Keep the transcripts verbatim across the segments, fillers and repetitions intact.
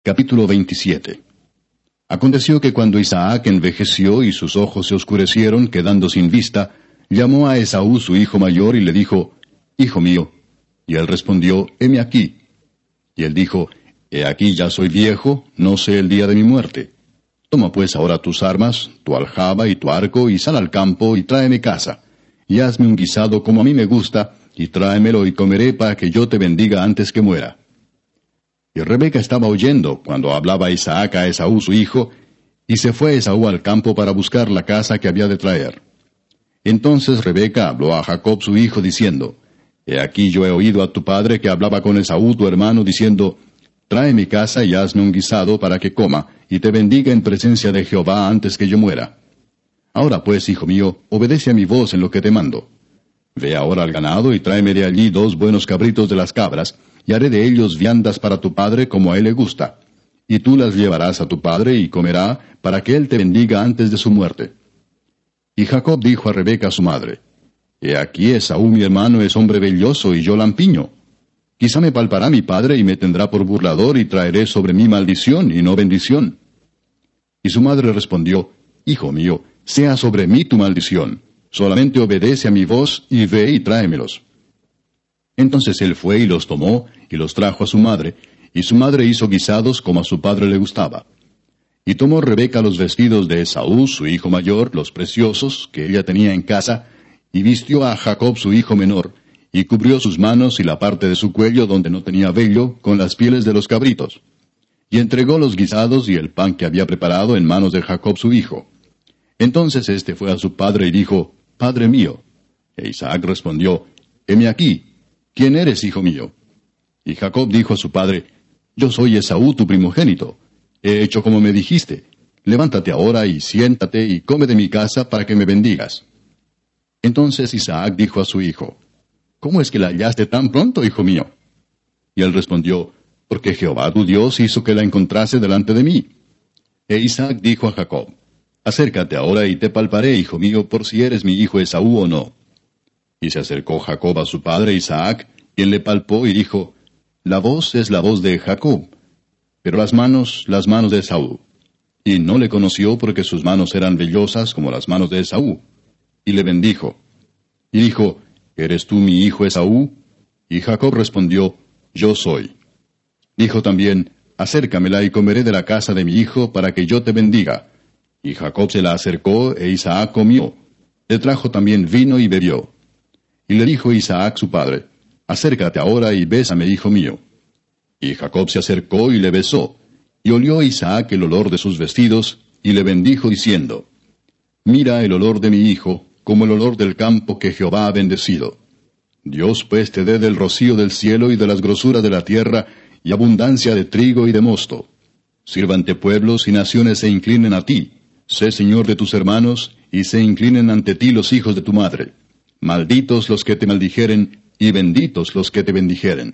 Capítulo veintisiete. Aconteció que cuando Isaac envejeció y sus ojos se oscurecieron, quedando sin vista, llamó a Esaú su hijo mayor y le dijo, Hijo mío. Y él respondió, Heme aquí. Y él dijo, He aquí ya soy viejo, no sé el día de mi muerte. Toma pues ahora tus armas, tu aljaba y tu arco, y sal al campo y tráeme caza. Y hazme un guisado como a mí me gusta, y tráemelo y comeré para que yo te bendiga antes que muera. Y Rebeca estaba oyendo cuando hablaba Isaac a Esaú su hijo, y se fue Esaú al campo para buscar la caza que había de traer. Entonces Rebeca habló a Jacob su hijo, diciendo, He aquí yo he oído a tu padre que hablaba con Esaú tu hermano, diciendo, Trae mi caza y hazme un guisado para que coma, y te bendiga en presencia de Jehová antes que yo muera. Ahora pues, hijo mío, obedece a mi voz en lo que te mando. Ve ahora al ganado y tráeme de allí dos buenos cabritos de las cabras, y haré de ellos viandas para tu padre como a él le gusta. Y tú las llevarás a tu padre y comerá, para que él te bendiga antes de su muerte. Y Jacob dijo a Rebeca su madre, He aquí Esaú mi hermano es hombre velloso y yo lampiño. Quizá me palpará mi padre y me tendrá por burlador y traeré sobre mí maldición y no bendición. Y su madre respondió, Hijo mío, sea sobre mí tu maldición. Solamente obedece a mi voz y ve y tráemelos. Entonces él fue y los tomó, y los trajo a su madre, y su madre hizo guisados como a su padre le gustaba. Y tomó Rebeca los vestidos de Esaú, su hijo mayor, los preciosos, que ella tenía en casa, y vistió a Jacob su hijo menor, y cubrió sus manos y la parte de su cuello donde no tenía vello, con las pieles de los cabritos. Y entregó los guisados y el pan que había preparado en manos de Jacob su hijo. Entonces éste fue a su padre y dijo, Padre mío. E Isaac respondió, Heme aquí. ¿Quién eres, hijo mío? Y Jacob dijo a su padre, Yo soy Esaú tu primogénito. He hecho como me dijiste. Levántate ahora y siéntate y come de mi casa para que me bendigas. Entonces Isaac dijo a su hijo, ¿Cómo es que la hallaste tan pronto, hijo mío? Y él respondió, Porque Jehová tu Dios hizo que la encontrase delante de mí. E Isaac dijo a Jacob, Acércate ahora y te palparé, hijo mío, por si eres mi hijo Esaú o no. Y se acercó Jacob a su padre Isaac, quien le palpó y dijo, La voz es la voz de Jacob, pero las manos, las manos de Esaú. Y no le conoció porque sus manos eran vellosas como las manos de Esaú. Y le bendijo. Y dijo, ¿Eres tú mi hijo Esaú? Y Jacob respondió, Yo soy. Dijo también, Acércamela y comeré de la casa de mi hijo para que yo te bendiga. Y Jacob se la acercó e Isaac comió. Le trajo también vino y bebió. Y le dijo Isaac su padre, Acércate ahora y bésame, hijo mío. Y Jacob se acercó y le besó. Y olió Isaac el olor de sus vestidos, y le bendijo diciendo, Mira el olor de mi hijo, como el olor del campo que Jehová ha bendecido. Dios pues te dé del rocío del cielo y de las grosuras de la tierra, y abundancia de trigo y de mosto. Sírvante pueblos y naciones se inclinen a ti. Sé señor de tus hermanos, y se inclinen ante ti los hijos de tu madre. Malditos los que te maldijeren, y benditos los que te bendijeren.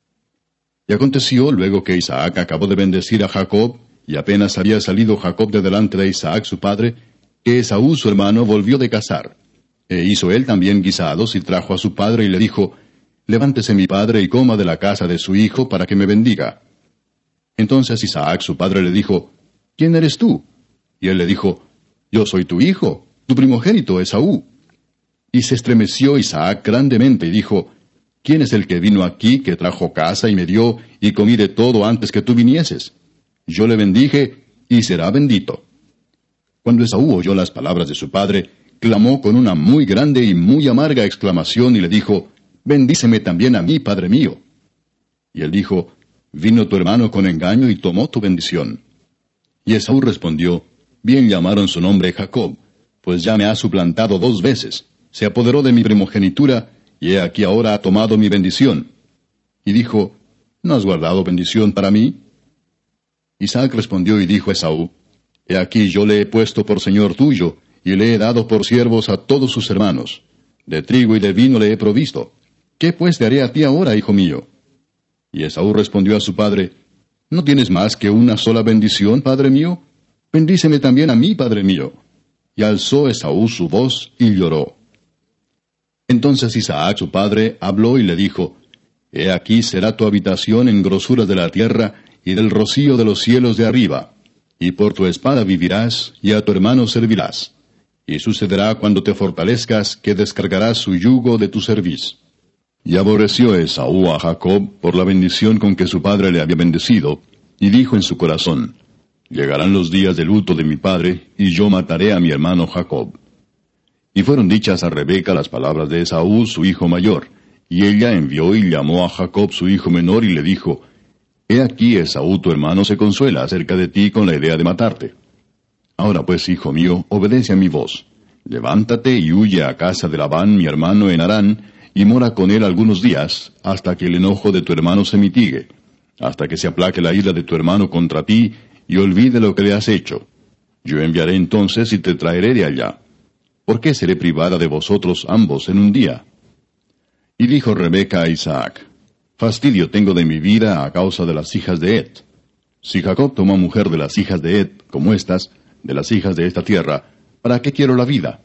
Y aconteció, luego que Isaac acabó de bendecir a Jacob, y apenas había salido Jacob de delante de Isaac su padre, que Esaú su hermano volvió de cazar. E hizo él también guisados, y trajo a su padre, y le dijo, Levántese mi padre, y coma de la casa de su hijo, para que me bendiga. Entonces Isaac su padre le dijo, ¿Quién eres tú? Y él le dijo, Yo soy tu hijo, tu primogénito Esaú. Y se estremeció Isaac grandemente y dijo, ¿Quién es el que vino aquí, que trajo casa y me dio, y comí de todo antes que tú vinieses? Yo le bendije, y será bendito. Cuando Esaú oyó las palabras de su padre, clamó con una muy grande y muy amarga exclamación y le dijo, Bendíceme también a mí, padre mío. Y él dijo, Vino tu hermano con engaño y tomó tu bendición. Y Esaú respondió, Bien llamaron su nombre Jacob, pues ya me ha suplantado dos veces. Se apoderó de mi primogenitura, y he aquí ahora ha tomado mi bendición. Y dijo, ¿No has guardado bendición para mí? Isaac respondió y dijo a Esaú, He aquí yo le he puesto por señor tuyo, y le he dado por siervos a todos sus hermanos. De trigo y de vino le he provisto. ¿Qué pues te haré a ti ahora, hijo mío? Y Esaú respondió a su padre, ¿No tienes más que una sola bendición, padre mío? Bendíceme también a mí, padre mío. Y alzó Esaú su voz y lloró. Entonces Isaac su padre habló y le dijo, He aquí será tu habitación en grosuras de la tierra, y del rocío de los cielos de arriba, y por tu espada vivirás, y a tu hermano servirás. Y sucederá cuando te fortalezcas, que descargarás su yugo de tu cerviz. Y aborreció Esaú a Jacob por la bendición con que su padre le había bendecido, y dijo en su corazón, llegarán los días de luto de mi padre, y yo mataré a mi hermano Jacob. Y fueron dichas a Rebeca las palabras de Esaú, su hijo mayor, y ella envió y llamó a Jacob su hijo menor, y le dijo, He aquí Esaú tu hermano se consuela acerca de ti con la idea de matarte. Ahora pues, hijo mío, obedece a mi voz. Levántate y huye a casa de Labán mi hermano en Harán, y mora con él algunos días, hasta que el enojo de tu hermano se mitigue, hasta que se aplaque la ira de tu hermano contra ti, y olvide lo que le has hecho. Yo enviaré entonces y te traeré de allá. ¿Por qué seré privada de vosotros ambos en un día? Y dijo Rebeca a Isaac, Fastidio tengo de mi vida a causa de las hijas de Ed. Si Jacob tomó mujer de las hijas de Ed, como estas, de las hijas de esta tierra, ¿para qué quiero la vida?